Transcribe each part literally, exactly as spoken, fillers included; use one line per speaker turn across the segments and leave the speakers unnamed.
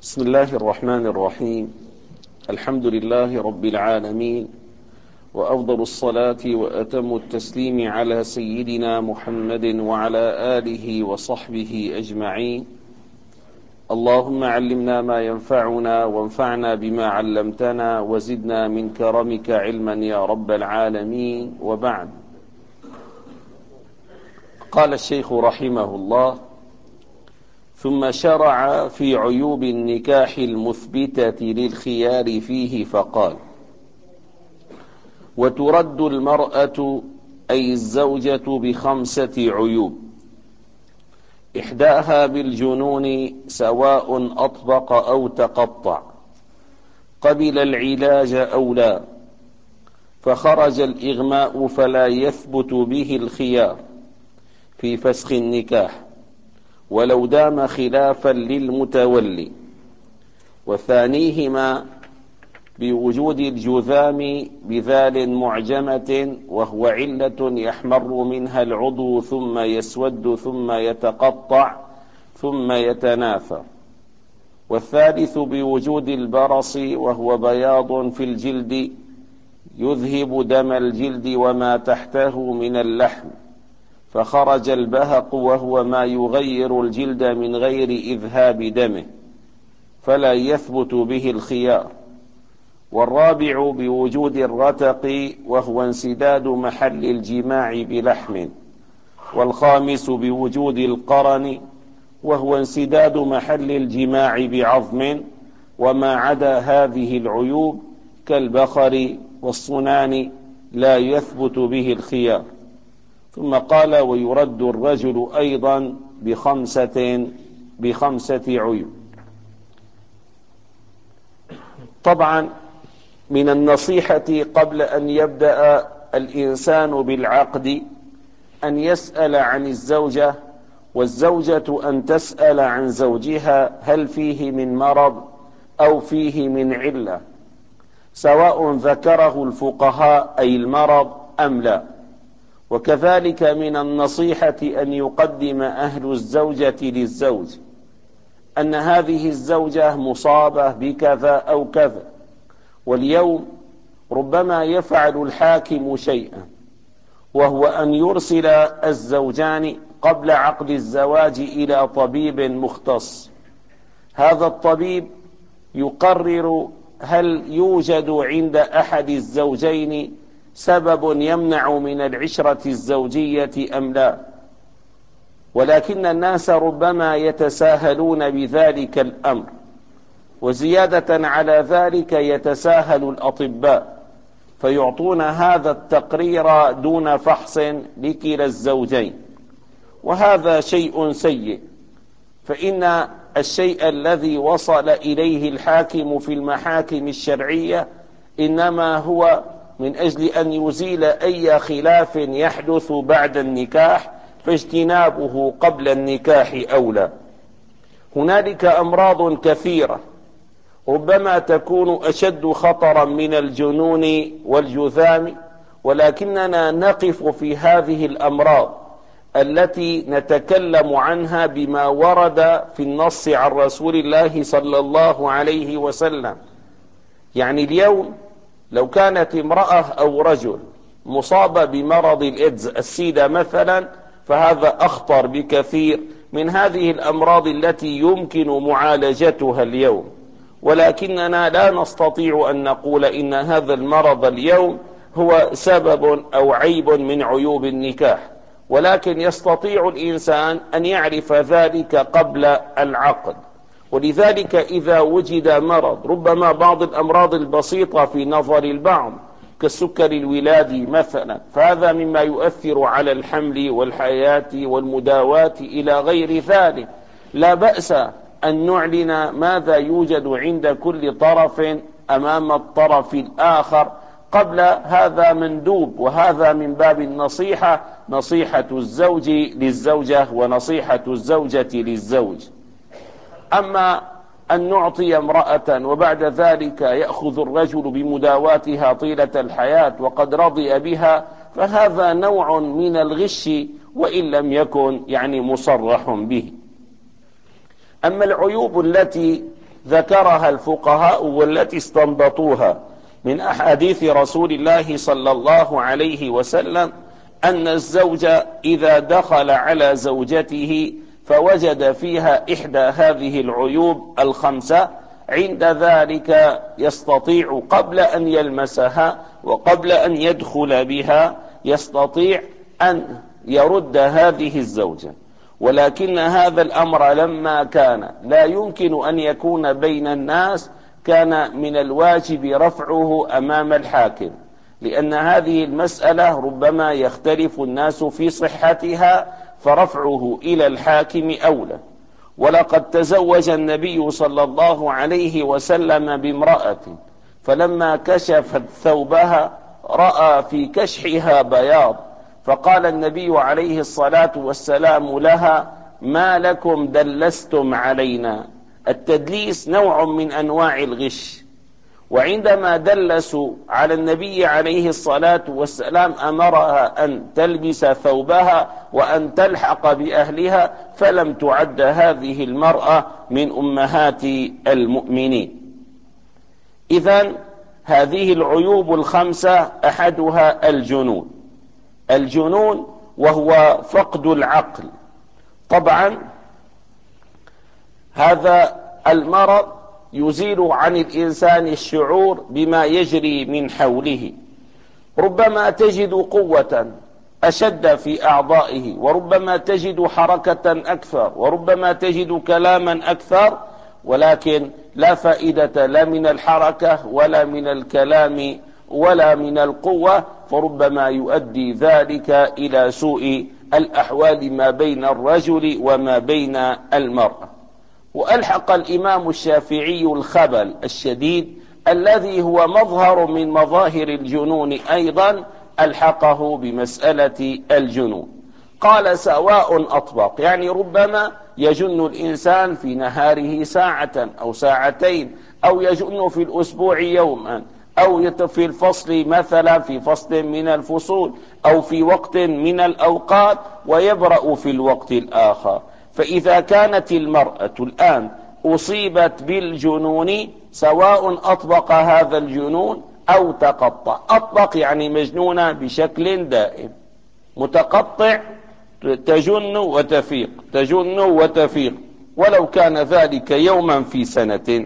بسم الله الرحمن الرحيم. الحمد لله رب العالمين، وأفضل الصلاة وأتم التسليم على سيدنا محمد وعلى آله وصحبه أجمعين. اللهم علمنا ما ينفعنا وانفعنا بما علمتنا وزدنا من كرمك علما يا رب العالمين. وبعد، قال الشيخ رحمه الله: ثم شرع في عيوب النكاح المثبتة للخيار فيه فقال: وترد المرأة أي الزوجة بخمسة عيوب، إحداها بالجنون سواء أطبق أو تقطع، قبل العلاج أو لا، فخرج الإغماء فلا يثبت به الخيار في فسخ النكاح ولو دام خلافا للمتولي. وثانيهما بوجود الجذام بذال معجمة، وهو علة يحمر منها العضو ثم يسود ثم يتقطع ثم يتناثر. والثالث بوجود البرص، وهو بياض في الجلد يذهب دم الجلد وما تحته من اللحم، فخرج البهق وهو ما يغير الجلد من غير إذهاب دمه، فلا يثبت به الخيار. والرابع بوجود الرتق، وهو انسداد محل الجماع بلحم. والخامس بوجود القرن، وهو انسداد محل الجماع بعظم. وما عدا هذه العيوب كالبخر والصنان لا يثبت به الخيار. ثم قال: ويرد الرجل أيضا بخمسة بخمسة عيوب. طبعا من النصيحة قبل أن يبدأ الإنسان بالعقد أن يسأل عن الزوجة، والزوجة أن تسأل عن زوجها هل فيه من مرض أو فيه من علة، سواء ذكره الفقهاء أي المرض أم لا. وكذلك من النصيحة أن يقدم أهل الزوجة للزوج أن هذه الزوجة مصابة بكذا أو كذا. واليوم ربما يفعل الحاكم شيئا، وهو أن يرسل الزوجان قبل عقد الزواج إلى طبيب مختص. هذا الطبيب يقرر هل يوجد عند أحد الزوجين سبب يمنع من العشرة الزوجية أم لا. ولكن الناس ربما يتساهلون بذلك الأمر، وزيادة على ذلك يتساهل الأطباء فيعطون هذا التقرير دون فحص لكلا الزوجين، وهذا شيء سيء. فإن الشيء الذي وصل إليه الحاكم في المحاكم الشرعية إنما هو من أجل أن يزيل أي خلاف يحدث بعد النكاح، فاجتنابه قبل النكاح أولى. هنالك أمراض كثيرة ربما تكون أشد خطرا من الجنون والجذام، ولكننا نقف في هذه الأمراض التي نتكلم عنها بما ورد في النص عن رسول الله صلى الله عليه وسلم. يعني اليوم لو كانت امرأة أو رجل مصاب بمرض الإيدز السيدة مثلا، فهذا أخطر بكثير من هذه الأمراض التي يمكن معالجتها اليوم. ولكننا لا نستطيع أن نقول إن هذا المرض اليوم هو سبب أو عيب من عيوب النكاح، ولكن يستطيع الإنسان أن يعرف ذلك قبل العقد. ولذلك إذا وجد مرض، ربما بعض الأمراض البسيطة في نظر البعض كالسكر الولادي مثلا، فهذا مما يؤثر على الحمل والحياة والمداواة إلى غير ذلك، لا بأس أن نعلن ماذا يوجد عند كل طرف أمام الطرف الآخر قبل. هذا مندوب، وهذا من باب النصيحة، نصيحة الزوج للزوجة ونصيحة الزوجة للزوج. أما أن نعطي امرأة وبعد ذلك يأخذ الرجل بمداواتها طيلة الحياة وقد رضي بها، فهذا نوع من الغش وإن لم يكن يعني مصرح به. أما العيوب التي ذكرها الفقهاء والتي استنبطوها من أحاديث رسول الله صلى الله عليه وسلم، أن الزوج إذا دخل على زوجته فوجد فيها إحدى هذه العيوب الخمسة، عند ذلك يستطيع قبل أن يلمسها وقبل أن يدخل بها يستطيع أن يرد هذه الزوجة. ولكن هذا الأمر لما كان لا يمكن أن يكون بين الناس، كان من الواجب رفعه أمام الحاكم، لأن هذه المسألة ربما يختلف الناس في صحتها، فرفعه إلى الحاكم أولى. ولقد تزوج النبي صلى الله عليه وسلم بامرأة، فلما كشفت ثوبها رأى في كشحها بياض، فقال النبي عليه الصلاة والسلام لها: ما لكم دلستم علينا؟ التدليس نوع من أنواع الغش، وعندما دلسوا على النبي عليه الصلاة والسلام أمرها أن تلبس ثوبها وأن تلحق بأهلها، فلم تعد هذه المرأة من أمهات المؤمنين. إذن هذه العيوب الخمسة أحدها الجنون. الجنون وهو فقد العقل. طبعا هذا المرض يزيل عن الإنسان الشعور بما يجري من حوله، ربما تجد قوة أشد في أعضائه، وربما تجد حركة أكثر، وربما تجد كلاما أكثر، ولكن لا فائدة لا من الحركة ولا من الكلام ولا من القوة، فربما يؤدي ذلك إلى سوء الأحوال ما بين الرجل وما بين المرأة. وألحق الإمام الشافعي الخبل الشديد الذي هو مظهر من مظاهر الجنون أيضا، ألحقه بمسألة الجنون. قال: سواء أطبق، يعني ربما يجن الإنسان في نهاره ساعة أو ساعتين، أو يجن في الأسبوع يوما، أو في الفصل مثلا في فصل من الفصول، أو في وقت من الأوقات، ويبرأ في الوقت الآخر. فإذا كانت المرأة الآن أصيبت بالجنون، سواء أطبق هذا الجنون أو تقطع. أطبق يعني مجنونة بشكل دائم، متقطع تجن وتفيق، تجن وتفيق، ولو كان ذلك يوما في سنة.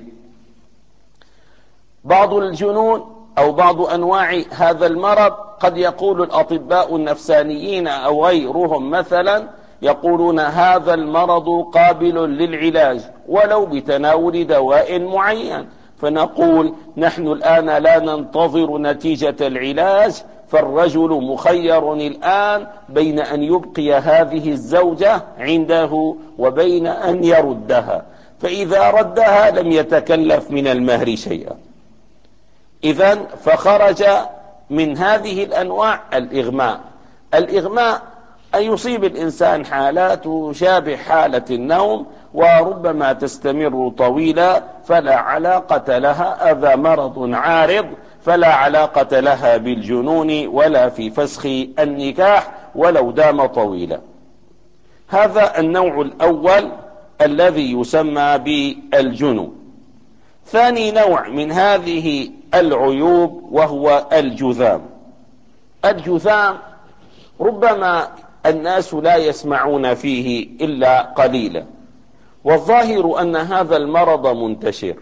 بعض الجنون أو بعض أنواع هذا المرض قد يقول الأطباء النفسانيين أو غيرهم مثلا، يقولون هذا المرض قابل للعلاج ولو بتناول دواء معين، فنقول نحن الآن لا ننتظر نتيجة العلاج، فالرجل مخير الآن بين أن يبقي هذه الزوجة عنده وبين أن يردها، فإذا ردها لم يتكلف من المهر شيئا. إذن فخرج من هذه الأنواع الإغماء. الإغماء أن يصيب الإنسان حالات تشابه حالة النوم، وربما تستمر طويلا، فلا علاقة لها، هذا مرض عارض، فلا علاقة لها بالجنون ولا في فسخ النكاح ولو دام طويلا. هذا النوع الأول الذي يسمى بالجنون. ثاني نوع من هذه العيوب وهو الجذام. الجذام ربما الناس لا يسمعون فيه إلا قليلا، والظاهر أن هذا المرض منتشر.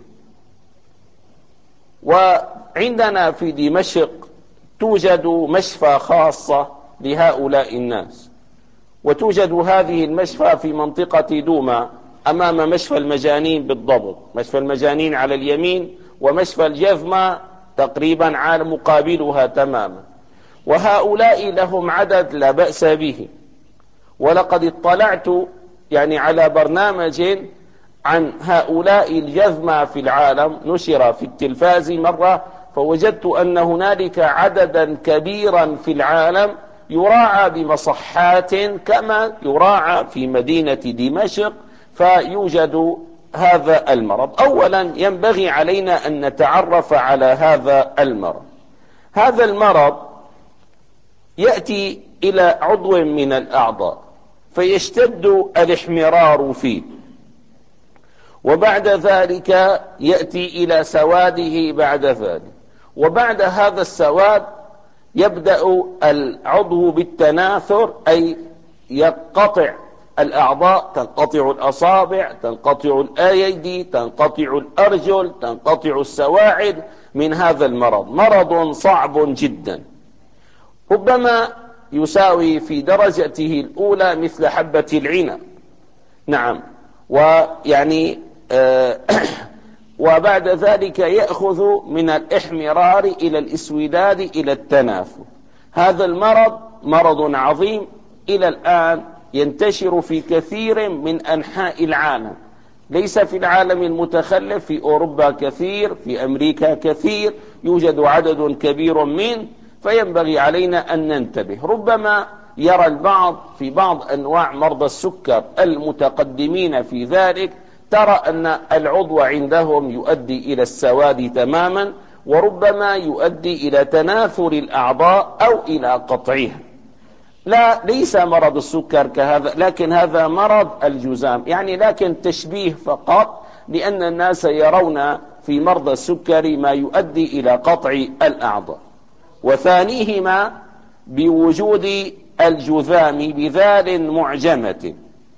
وعندنا في دمشق توجد مشفى خاصة لهؤلاء الناس، وتوجد هذه المشفى في منطقة دوما أمام مشفى المجانين بالضبط، مشفى المجانين على اليمين، ومشفى الجذمة تقريبا على مقابلها تماما. وهؤلاء لهم عدد لا بأس به، ولقد اطلعت يعني على برنامج عن هؤلاء الجذمة في العالم، نشر في التلفاز مرة، فوجدت أن هنالك عددا كبيرا في العالم يراعى بمصحات كما يراعى في مدينة دمشق، فيوجد هذا المرض. أولا ينبغي علينا أن نتعرف على هذا المرض. هذا المرض يأتي إلى عضو من الأعضاء فيشتد الاحمرار فيه، وبعد ذلك يأتي إلى سواده بعد ذلك. وبعد هذا السواد يبدأ العضو بالتناثر، أي ينقطع الأعضاء، تنقطع الأصابع، تنقطع الأيدي، تنقطع الأرجل، تنقطع السواعد من هذا المرض. مرض صعب جدا، ربما يساوي في درجته الأولى مثل حبة العنب. نعم. ويعني آه وبعد ذلك يأخذ من الإحمرار إلى الإسوداد إلى التناثر. هذا المرض مرض عظيم، إلى الآن ينتشر في كثير من أنحاء العالم، ليس في العالم المتخلف، في أوروبا كثير، في أمريكا كثير، يوجد عدد كبير منه، فينبغي علينا أن ننتبه. ربما يرى البعض في بعض أنواع مرضى السكر المتقدمين في ذلك، ترى أن العضو عندهم يؤدي إلى السواد تماما، وربما يؤدي إلى تناثر الأعضاء أو إلى قطعها. لا، ليس مرض السكر كهذا، لكن هذا مرض الجذام، يعني لكن تشبيه فقط، لأن الناس يرون في مرضى السكر ما يؤدي إلى قطع الأعضاء. وثانيهما بوجود الجذام بذال معجمة،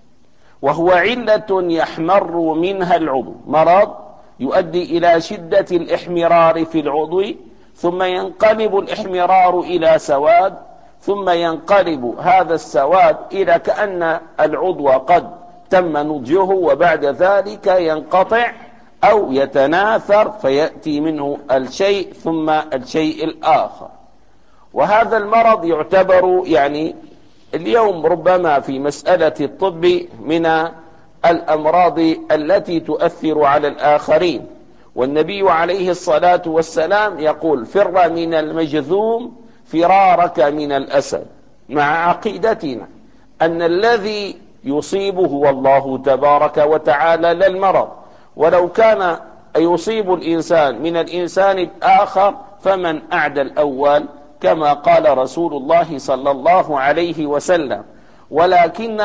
وهو علة يحمر منها العضو، مرض يؤدي إلى شدة الإحمرار في العضو، ثم ينقلب الإحمرار إلى سواد، ثم ينقلب هذا السواد إلى كأن العضو قد تم نضجه، وبعد ذلك ينقطع أو يتناثر فيأتي منه الشيء ثم الشيء الآخر. وهذا المرض يعتبر يعني اليوم ربما في مسألة الطب من الأمراض التي تؤثر على الآخرين، والنبي عليه الصلاة والسلام يقول: فر من المجذوم فرارك من الأسد، مع عقيدتنا أن الذي يصيبه هو الله تبارك وتعالى لا المرض، ولو كان يصيب الإنسان من الإنسان الآخر فمن أعدى الأول، كما قال رسول الله صلى الله عليه وسلم. ولكن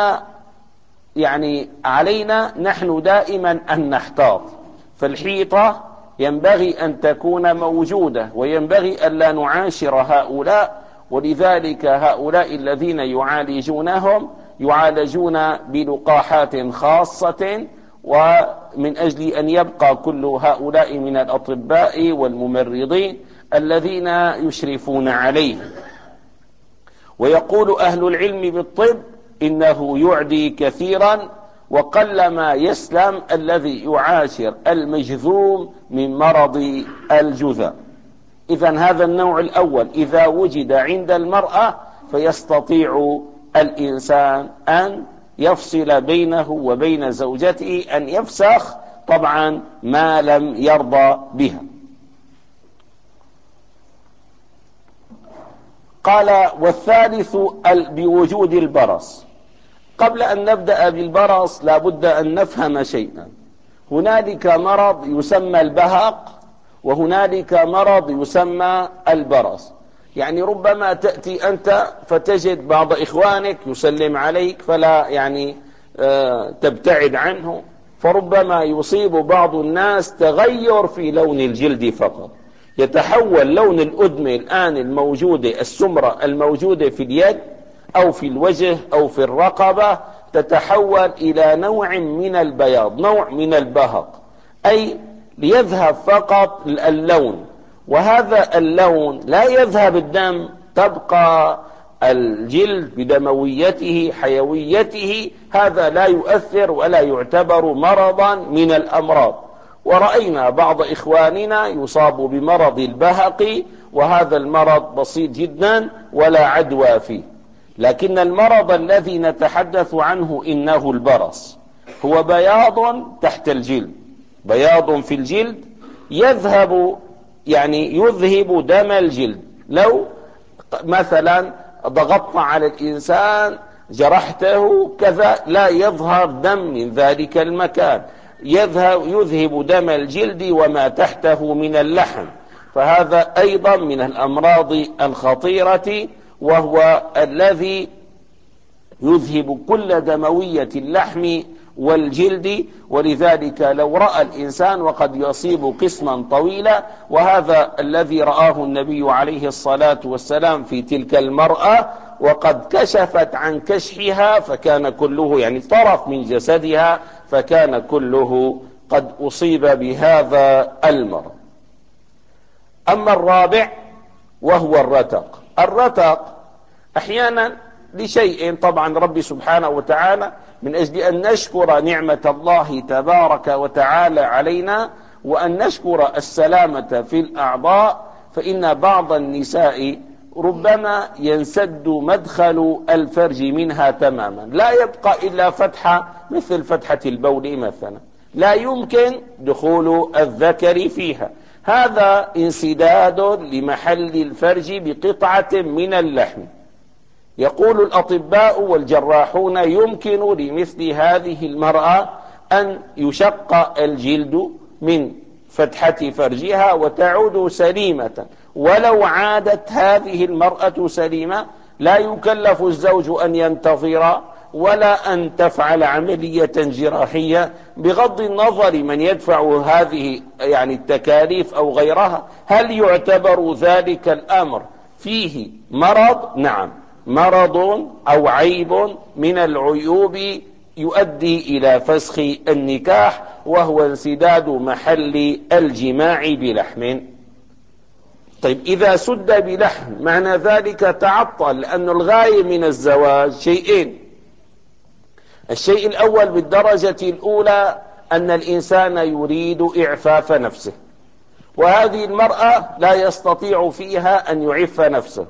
يعني علينا نحن دائما أن نحتاط، فالحيطة ينبغي أن تكون موجودة، وينبغي أن لا نعاشر هؤلاء. ولذلك هؤلاء الذين يعالجونهم يعالجون بلقاحات خاصة، ومن أجل أن يبقى كل هؤلاء من الأطباء والممرضين الذين يشرفون عليهم. ويقول أهل العلم بالطب إنه يعدي كثيرا، وقلما يسلم الذي يعاشر المجذوم من مرض الجذام. إذن هذا النوع الأول إذا وجد عند المرأة فيستطيع الإنسان أن يفصل بينه وبين زوجته، أن يفسخ طبعا ما لم يرضى بها. قال: والثالث بوجود البرص. قبل أن نبدأ بالبرص لابد أن نفهم شيئا. هنالك مرض يسمى البهق، وهنالك مرض يسمى البرص. يعني ربما تأتي أنت فتجد بعض إخوانك يسلم عليك فلا يعني آه تبتعد عنه، فربما يصيب بعض الناس تغير في لون الجلد فقط، يتحول لون الأدمة الآن الموجودة السمرة الموجودة في اليد أو في الوجه أو في الرقبة، تتحول إلى نوع من البياض، نوع من البهق، أي ليذهب فقط اللون. وهذا اللون لا يذهب الدم، تبقى الجلد بدمويته حيويته، هذا لا يؤثر ولا يعتبر مرضا من الأمراض. ورأينا بعض إخواننا يصاب بمرض البهق، وهذا المرض بسيط جدا ولا عدوى فيه. لكن المرض الذي نتحدث عنه إنه البرص، هو بياض تحت الجلد، بياض في الجلد يذهب يعني يذهب دم الجلد. لو مثلا ضغطت على الإنسان جرحته كذا لا يظهر دم من ذلك المكان، يذهب يذهب دم الجلد وما تحته من اللحم، فهذا أيضا من الأمراض الخطيرة، وهو الذي يذهب كل دموية اللحم والجلد، ولذلك لو رأى الإنسان وقد يصيب قسما طويلا، وهذا الذي رآه النبي عليه الصلاة والسلام في تلك المرأة، وقد كشفت عن كشحها فكان كله يعني طرف من جسدها فكان كله قد أصيب بهذا المرض. أما الرابع وهو الرتق. الرتق أحيانا لشيء، طبعا رب سبحانه وتعالى من أجل أن نشكر نعمة الله تبارك وتعالى علينا وأن نشكر السلامة في الأعضاء، فإن بعض النساء ربما ينسد مدخل الفرج منها تماما، لا يبقى إلا فتحة مثل فتحة البول مثلا، لا يمكن دخول الذكر فيها. هذا انسداد لمحل الفرج بقطعة من اللحم. يقول الأطباء والجراحون يمكن لمثل هذه المرأة أن يشق الجلد من فتحة فرجها وتعود سليمة. ولو عادت هذه المرأة سليمة لا يكلف الزوج أن ينتظر ولا أن تفعل عملية جراحية، بغض النظر من يدفع هذه يعني التكاليف أو غيرها. هل يعتبر ذلك الأمر فيه مرض؟ نعم، مرض أو عيب من العيوب يؤدي إلى فسخ النكاح، وهو انسداد محل الجماع بلحم. طيب إذا سد بلحم معنى ذلك تعطل، لأن الغاية من الزواج شيئين. الشيء الأول بالدرجة الأولى أن الإنسان يريد إعفاف نفسه، وهذه المرأة لا يستطيع فيها أن يعف نفسه.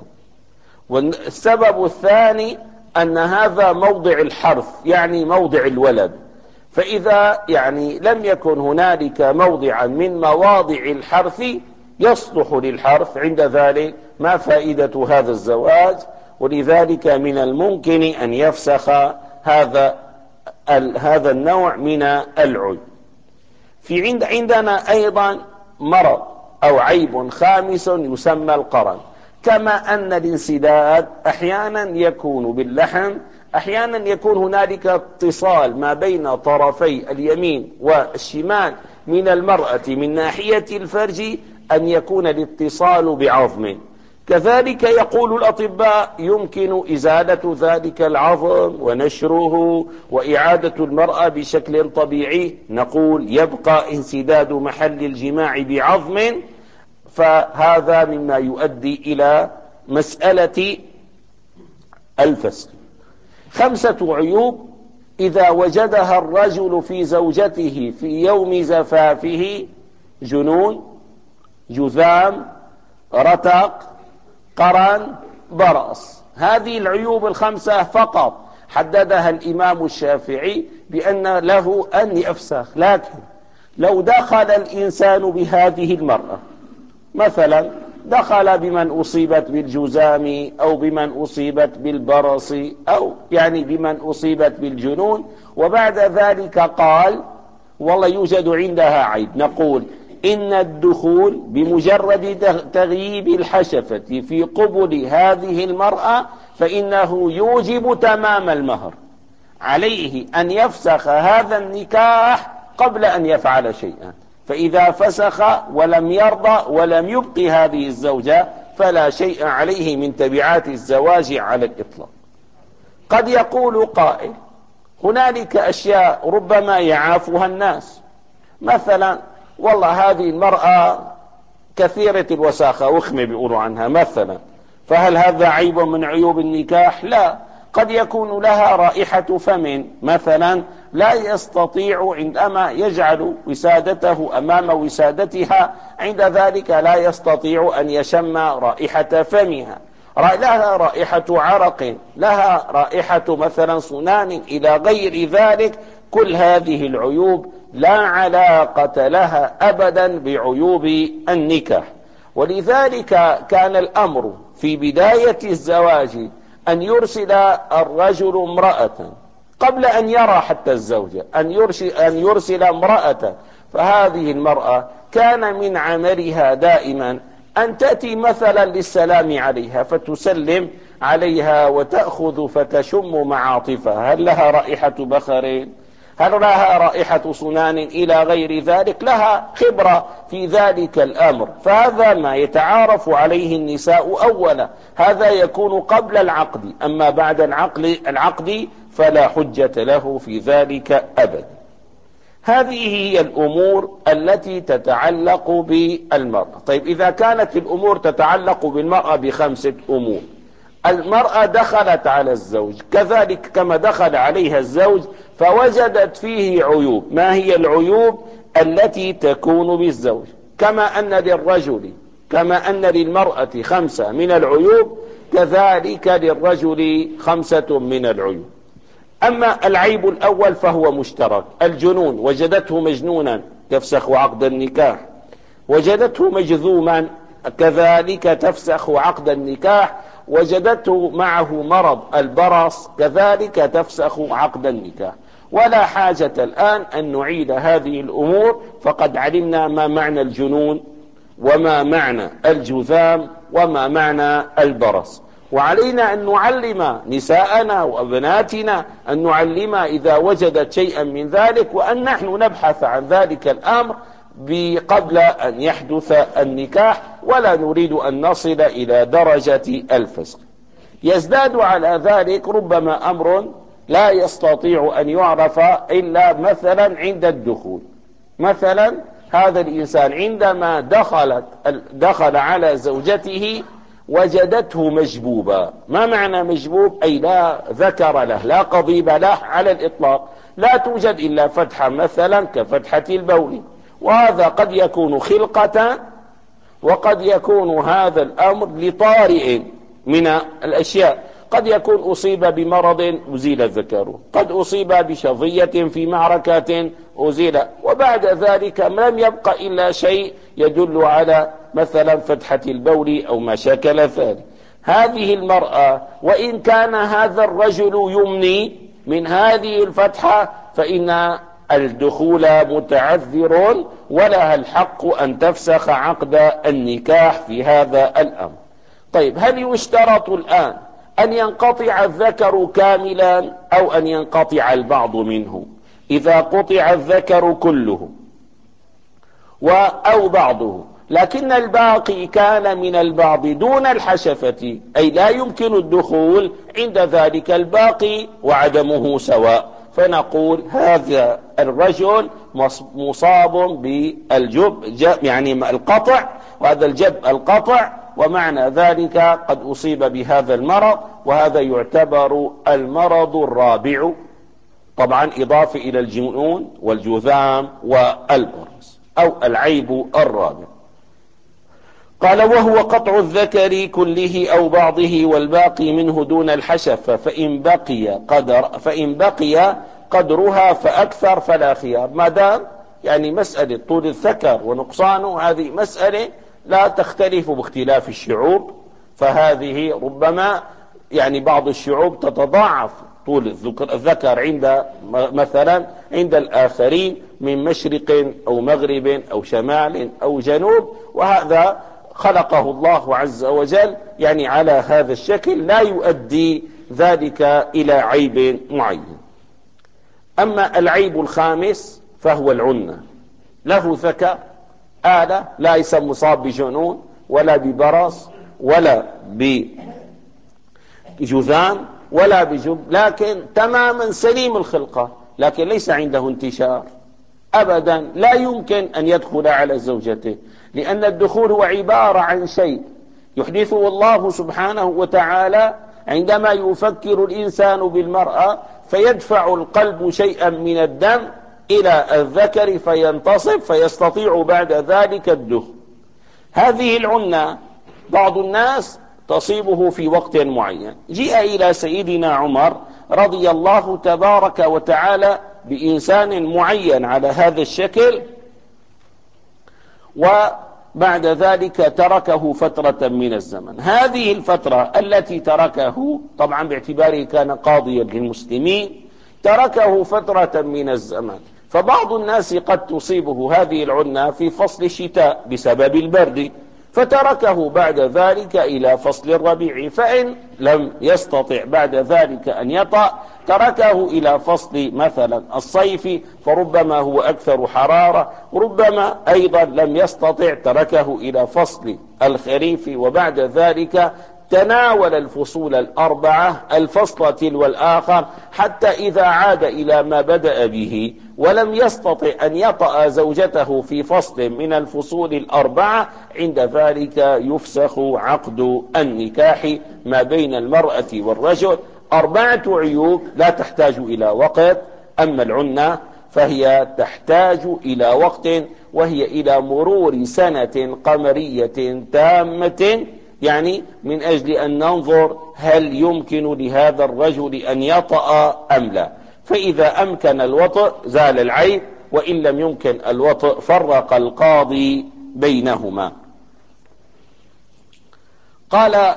والسبب الثاني أن هذا موضع الحرث، يعني موضع الولد، فإذا يعني لم يكن هنالك موضعا من مواضع الحرث يصلح للحرث، عند ذلك ما فائدة هذا الزواج؟ ولذلك من الممكن أن يفسخ هذا هذا النوع من العيب. في عند عندنا أيضا مرض أو عيب خامس يسمى القرن. كما أن الانسداد أحيانا يكون باللحم، أحيانا يكون هنالك اتصال ما بين طرفي اليمين والشمال من المرأة من ناحية الفرج، أن يكون الاتصال بعظم. كذلك يقول الأطباء يمكن إزالة ذلك العظم ونشره وإعادة المرأة بشكل طبيعي. نقول يبقى انسداد محل الجماع بعظم، فهذا مما يؤدي إلى مسألة الفسخ. خمسة عيوب إذا وجدها الرجل في زوجته في يوم زفافه: جنون، جذام، رتق، قرن، برص. هذه العيوب الخمسة فقط حددها الإمام الشافعي بأن له أن يفسخ. لكن لو دخل الإنسان بهذه المرأة، مثلا دخل بمن أصيبت بالجذام أو بمن أصيبت بالبرص أو يعني بمن أصيبت بالجنون، وبعد ذلك قال والله يوجد عندها عيب، نقول إن الدخول بمجرد تغييب الحشفة في قبل هذه المرأة فإنه يوجب تمام المهر، عليه أن يفسخ هذا النكاح قبل أن يفعل شيئا. فإذا فسخ ولم يرضى ولم يبقي هذه الزوجة فلا شيء عليه من تبعات الزواج على الإطلاق. قد يقول قائل هنالك أشياء ربما يعافها الناس، مثلا والله هذه المرأة كثيرة الوساخة وخمة بيقولوا عنها مثلا، فهل هذا عيب من عيوب النكاح؟ لا. قد يكون لها رائحة فم مثلا لا يستطيع عندما يجعل وسادته أمام وسادتها، عند ذلك لا يستطيع أن يشم رائحة فمها. لها رائحة عرق، لها رائحة مثلا صنان إلى غير ذلك. كل هذه العيوب لا علاقة لها أبدا بعيوب النكاح. ولذلك كان الأمر في بداية الزواج أن يرسل الرجل امرأة قبل أن يرى حتى الزوجة، أن يرسل, أن يرسل امرأة. فهذه المرأة كان من عملها دائما أن تأتي مثلا للسلام عليها فتسلم عليها وتأخذ فتشم معاطفها، هل لها رائحة بخر؟ هل لها رائحة صنان إلى غير ذلك؟ لها خبرة في ذلك الأمر، فهذا ما يتعارف عليه النساء أولا، هذا يكون قبل العقد، أما بعد العقد, العقد فلا حجة له في ذلك أبدا. هذه هي الأمور التي تتعلق بالمرأة. طيب إذا كانت الأمور تتعلق بالمرأة بخمسة أمور، المرأة دخلت على الزوج كذلك كما دخل عليها الزوج فوجدت فيه عيوب، ما هي العيوب التي تكون بالزوج؟ كما أن للرجل كما أن للمرأة خمسة من العيوب كذلك للرجل خمسة من العيوب. أما العيب الأول فهو مشترك، الجنون، وجدته مجنونا تفسخ عقد النكاح، وجدته مجذوما كذلك تفسخ عقد النكاح، وجدته معه مرض البرص كذلك تفسخ عقد النكاح. ولا حاجة الآن أن نعيد هذه الأمور، فقد علمنا ما معنى الجنون وما معنى الجذام وما معنى البرص. وعلينا أن نعلم نساءنا وأبناتنا أن نعلم إذا وجدت شيئا من ذلك، وأن نحن نبحث عن ذلك الأمر قبل أن يحدث النكاح، ولا نريد أن نصل إلى درجة الفسق. يزداد على ذلك ربما أمر لا يستطيع أن يعرف إلا مثلا عند الدخول. مثلا هذا الإنسان عندما دخلت دخل على زوجته وجدته مجبوبا. ما معنى مجبوب؟ أي لا ذكر له، لا قضيب له على الإطلاق، لا توجد إلا فتحة مثلا كفتحة البول، وهذا قد يكون خلقة وقد يكون هذا الأمر لطارئ من الأشياء. قد يكون أصيب بمرض أزيل ذكره، قد أصيب بشظية في معركة أزيل، وبعد ذلك لم يبقى إلا شيء يدل على مثلا فتحة البول أو ما شكل ذلك. هذه المرأة وإن كان هذا الرجل يمني من هذه الفتحة فإن الدخول متعذر، ولها الحق أن تفسخ عقد النكاح في هذا الأمر. طيب هل يشترط الآن أن ينقطع الذكر كاملا أو أن ينقطع البعض منه؟ إذا قطع الذكر كله أو بعضه لكن الباقي كان من البعض دون الحشفة، أي لا يمكن الدخول، عند ذلك الباقي وعدمه سواء، فنقول هذا الرجل مصاب بالجب يعني القطع، وهذا الجب القطع، ومعنى ذلك قد أصيب بهذا المرض، وهذا يعتبر المرض الرابع، طبعا إضافة إلى الجنون والجذام والبرص، أو العيب الرابع. قال وهو قطع الذكر كله أو بعضه والباقي منه دون الحشفة، فإن بقي قدر فإن بقي قدرها فأكثر فلا خيار. ما دام يعني مسألة طول الذكر ونقصانه هذه مسألة لا تختلف باختلاف الشعوب، فهذه ربما يعني بعض الشعوب تتضاعف طول الذكر عند مثلا عند الآخرين من مشرق أو مغرب أو شمال أو جنوب، وهذا خلقه الله عز وجل يعني على هذا الشكل، لا يؤدي ذلك إلى عيب معين. أما العيب الخامس فهو العنة، له ذكر آلة ليس مصاب بجنون ولا ببرص ولا بجذام ولا بجب، لكن تماما سليم الخلقة، لكن ليس عنده انتشار أبدا، لا يمكن أن يدخل على زوجته، لأن الدخول هو عبارة عن شيء يحدثه الله سبحانه وتعالى عندما يفكر الإنسان بالمرأة، فيدفع القلب شيئا من الدم إلى الذكر فينتصب فيستطيع بعد ذلك الدخول. هذه العنة بعض الناس تصيبه في وقت معين. جاء إلى سيدنا عمر رضي الله تبارك وتعالى بإنسان معين على هذا الشكل، وبعد ذلك تركه فترة من الزمن. هذه الفترة التي تركه طبعا باعتباره كان قاضيا للمسلمين، تركه فترة من الزمن، فبعض الناس قد تصيبه هذه العنة في فصل الشتاء بسبب البرد، فتركه بعد ذلك إلى فصل الربيع، فإن لم يستطع بعد ذلك أن يطأ تركه إلى فصل مثلا الصيف فربما هو أكثر حرارة، ربما أيضا لم يستطع تركه إلى فصل الخريف، وبعد ذلك تناول الفصول الأربعة الفصل تلو الآخر، حتى إذا عاد إلى ما بدأ به ولم يستطع أن يطأ زوجته في فصل من الفصول الأربعة، عند ذلك يفسخ عقد النكاح ما بين المرأة والرجل. أربعة عيوب لا تحتاج إلى وقت، أما العنة فهي تحتاج إلى وقت، وهي إلى مرور سنة قمرية تامة، يعني من أجل أن ننظر هل يمكن لهذا الرجل أن يطأ أم لا. فإذا أمكن الوطء زال العيب، وإن لم يمكن الوطء فرق القاضي بينهما. قال: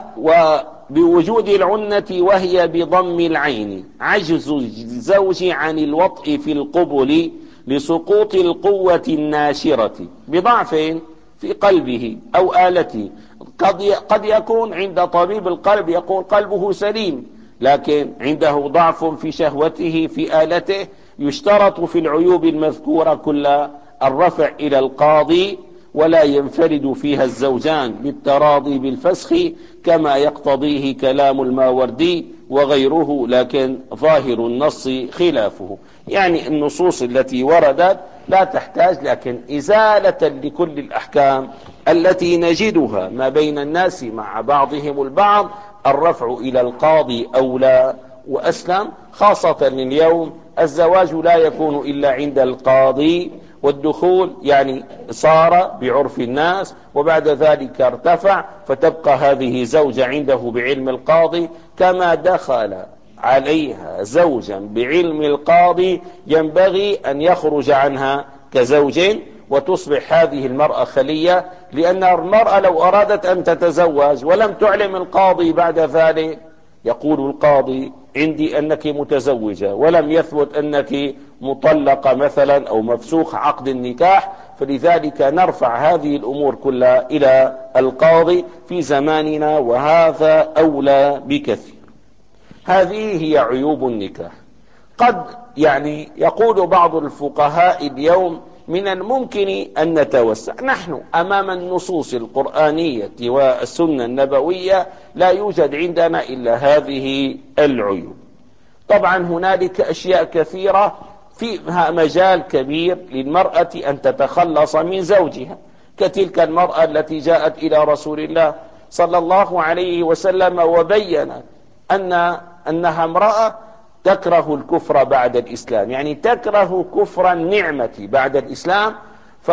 وبوجود العنة وهي بضم العين عجز الزوج عن الوطء في القبل لسقوط القوة الناشرة بضعف في قلبه أو آلته. قد قد يكون عند طبيب القلب يقول قلبه سليم، لكن عنده ضعف في شهوته في آلته. يشترط في العيوب المذكورة كل الرفع إلى القاضي، ولا ينفرد فيها الزوجان بالتراضي بالفسخ كما يقتضيه كلام الماوردي وغيره، لكن ظاهر النص خلافه. يعني النصوص التي وردت لا تحتاج، لكن إزالة لكل الأحكام التي نجدها ما بين الناس مع بعضهم البعض، الرفع إلى القاضي أولى وأسلم، خاصة اليوم الزواج لا يكون إلا عند القاضي، والدخول يعني صار بعرف الناس، وبعد ذلك ارتفع، فتبقى هذه زوجة عنده بعلم القاضي. كما دخل عليها زوجا بعلم القاضي ينبغي أن يخرج عنها كزوج، وتصبح هذه المرأة خلية، لأن المرأة لو أرادت أن تتزوج ولم تعلم القاضي بعد ذلك، يقول القاضي عندي أنك متزوجة ولم يثبت أنك مطلقة مثلا أو مفسوخ عقد النكاح، فلذلك نرفع هذه الأمور كلها إلى القاضي في زماننا، وهذا أولى بكثير. هذه هي عيوب النكاح. قد يعني يقول بعض الفقهاء اليوم من الممكن أن نتوسع، نحن أمام النصوص القرآنية والسنة النبوية لا يوجد عندنا إلا هذه العيوب. طبعا هنالك أشياء كثيرة فيها مجال كبير للمرأة أن تتخلص من زوجها، كتلك المرأة التي جاءت إلى رسول الله صلى الله عليه وسلم وبينت أن أنها امرأة تكره الكفر بعد الإسلام، يعني تكره كفر النعمة بعد الإسلام، ف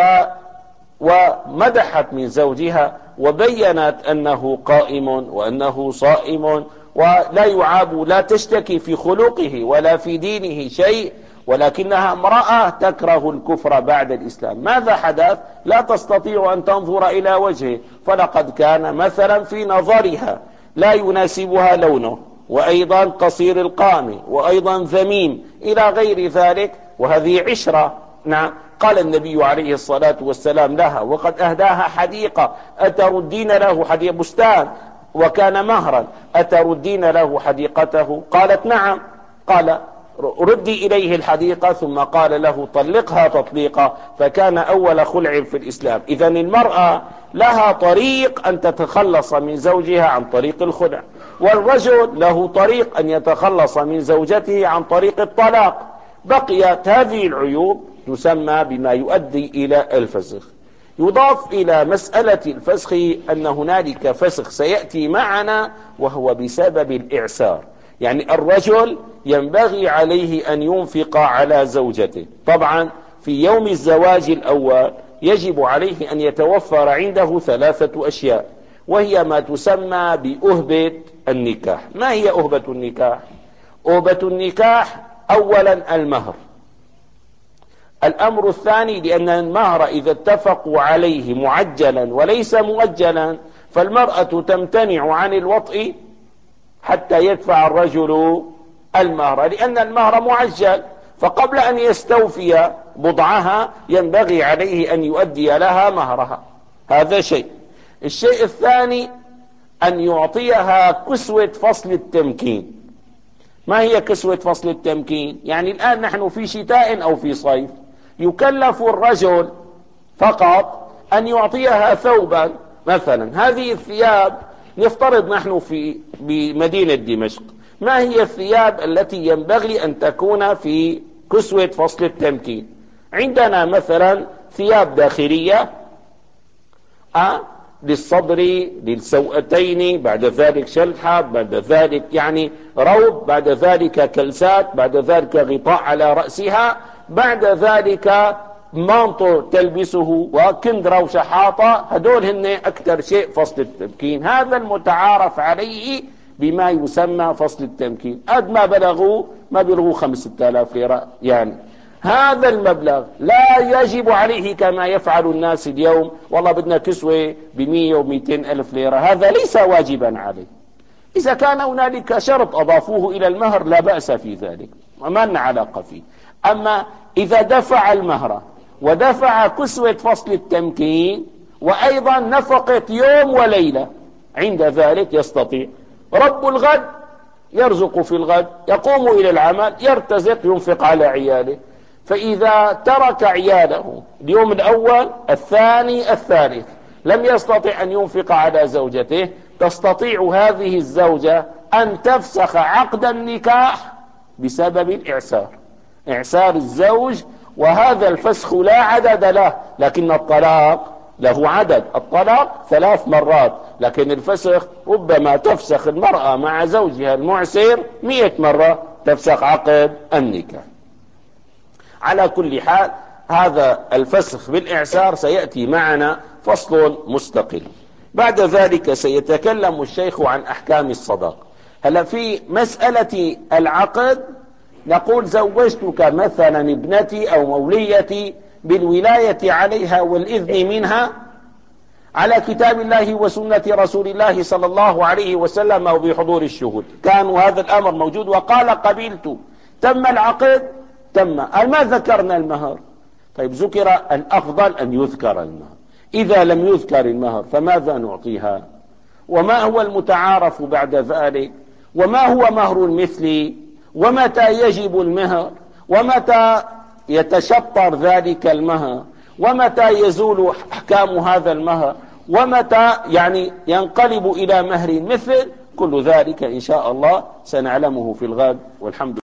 ومدحت من زوجها وبينت أنه قائم وأنه صائم ولا يعاب، لا تشتكي في خلقه ولا في دينه شيء، ولكنها امرأة تكره الكفر بعد الإسلام. ماذا حدث؟ لا تستطيع أن تنظر إلى وجهه، فلقد كان مثلا في نظرها لا يناسبها لونه، وأيضا قصير القامة، وأيضا ذميم إلى غير ذلك، وهذه عشرة. نعم، قال النبي عليه الصلاة والسلام لها وقد أهداها حديقة: أتردين له حديقة بستان وكان مهرا، أتردين له حديقته؟ قالت نعم. قال ردي إليه الحديقة، ثم قال له طلقها تطليقا، فكان أول خلع في الإسلام. إذن المرأة لها طريق أن تتخلص من زوجها عن طريق الخلع، والرجل له طريق أن يتخلص من زوجته عن طريق الطلاق. بقيت هذه العيوب تسمى بما يؤدي إلى الفسخ. يضاف إلى مسألة الفسخ أن هنالك فسخ سيأتي معنا، وهو بسبب الإعسار، يعني الرجل ينبغي عليه أن ينفق على زوجته. طبعا في يوم الزواج الأول يجب عليه أن يتوفر عنده ثلاثة أشياء، وهي ما تسمى بأهبة النكاح. ما هي أهبة النكاح؟ أهبة النكاح أولا المهر. الأمر الثاني، لأن المهر إذا اتفقوا عليه معجلا وليس مؤجلا، فالمرأة تمتنع عن الوطء حتى يدفع الرجل المهر، لأن المهر معجل، فقبل أن يستوفي بضعها ينبغي عليه أن يؤدي لها مهرها. هذا شيء. الشيء الثاني أن يعطيها كسوة فصل التمكين. ما هي كسوة فصل التمكين؟ يعني الآن نحن في شتاء أو في صيف، يكلف الرجل فقط أن يعطيها ثوبا مثلا. هذه الثياب نفترض نحن في بمدينة دمشق، ما هي الثياب التي ينبغي أن تكون في كسوة فصل التمكين؟ عندنا مثلا ثياب داخلية أه للصدر، للسوأتين، بعد ذلك شلحة، بعد ذلك يعني روب، بعد ذلك كلسات، بعد ذلك غطاء على رأسها، بعد ذلك مانطو تلبسه وكندرة وشحاطة. هدول هن أكثر شيء فصل التمكين، هذا المتعارف عليه بما يسمى فصل التمكين. قد ما بلغوا ما بلغوا خمسة آلاف ليرة، يعني هذا المبلغ لا يجب عليه كما يفعل الناس اليوم، والله بدنا كسوة بمية ومئتين ألف ليرة، هذا ليس واجبا عليه. إذا كان هنالك شرط أضافوه إلى المهر لا بأس في ذلك، وما لنا علاقة فيه. أما إذا دفع المهر ودفع كسوة فصل التمكين وأيضا نفقة يوم وليلة، عند ذلك يستطيع رب الغد يرزق في الغد، يقوم إلى العمل، يرتزق، ينفق على عياله. فإذا ترك عياله اليوم الأول الثاني الثالث لم يستطع أن ينفق على زوجته، تستطيع هذه الزوجة أن تفسخ عقد النكاح بسبب الإعسار، إعسار الزوج، وهذا الفسخ لا عدد له، لكن الطلاق له عدد. الطلاق ثلاث مرات، لكن الفسخ ربما تفسخ المرأة مع زوجها المعسر مئة مرة تفسخ عقد النكاح. على كل حال هذا الفسخ بالإعسار سيأتي معنا فصل مستقل. بعد ذلك سيتكلم الشيخ عن أحكام الصداق. هلا في مسألة العقد نقول زوجتك مثلا ابنتي أو موليتي بالولاية عليها والإذن منها على كتاب الله وسنة رسول الله صلى الله عليه وسلم أو بحضور الشهود. كان هذا الأمر موجود وقال قبلت، تم العقد، تم. ما ذكرنا المهر؟ طيب ذكر الأفضل أن يذكر المهر، إذا لم يذكر المهر فماذا نعطيها؟ وما هو المتعارف بعد ذلك؟ وما هو مهر المثل؟ ومتى يجب المهر؟ ومتى يتشطر ذلك المهر؟ ومتى يزول أحكام هذا المهر؟ ومتى يعني ينقلب إلى مهر مثل؟ كل ذلك إن شاء الله سنعلمه في الغد، والحمد لله.